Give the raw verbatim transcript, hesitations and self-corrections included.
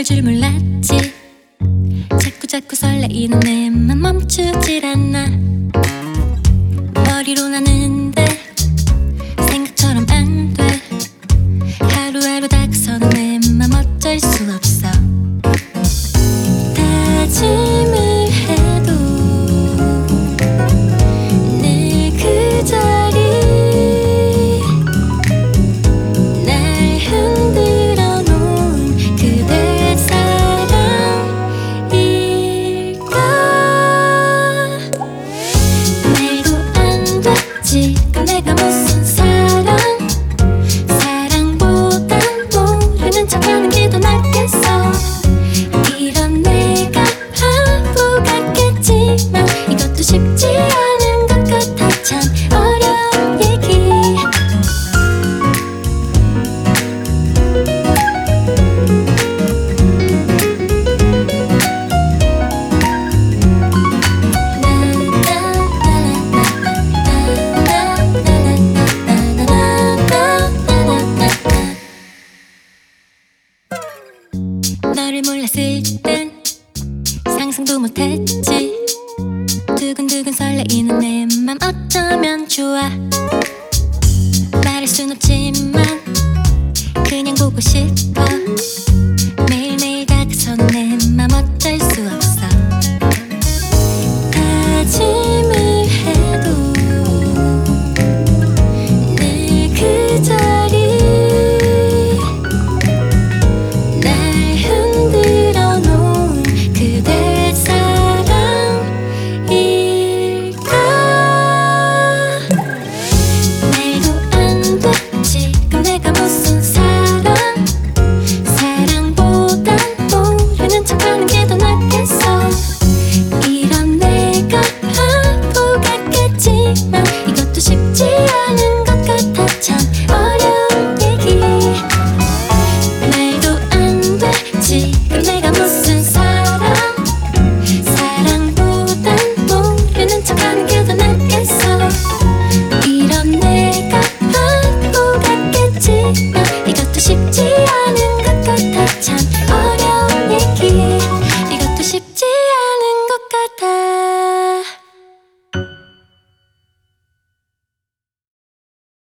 이럴 줄 몰랐지. 자꾸 자꾸 설레이는 내 맘 멈추질 않아. 머리로 나는데 생각처럼 안 돼. 하루하루 다가서는 내 맘 어쩔 수 없어. 다짐을 해도 늘 그 자리 날 흔들어 놓은 그대 사랑일까. 말도 안 되지 그럼 내가 무슨 사랑. 사랑보단 모르는 척하는 게 더 낫겠어. 이런 내가 바보 같겠지만 이것도 쉽지 않은 것 같아. 참 어려운 얘기. 너를 몰랐을 땐 상상도 못했지. 두근두근 설레이는 내 맘 어쩌면 좋아. 말할 순 없지만 그냥 보고 싶어.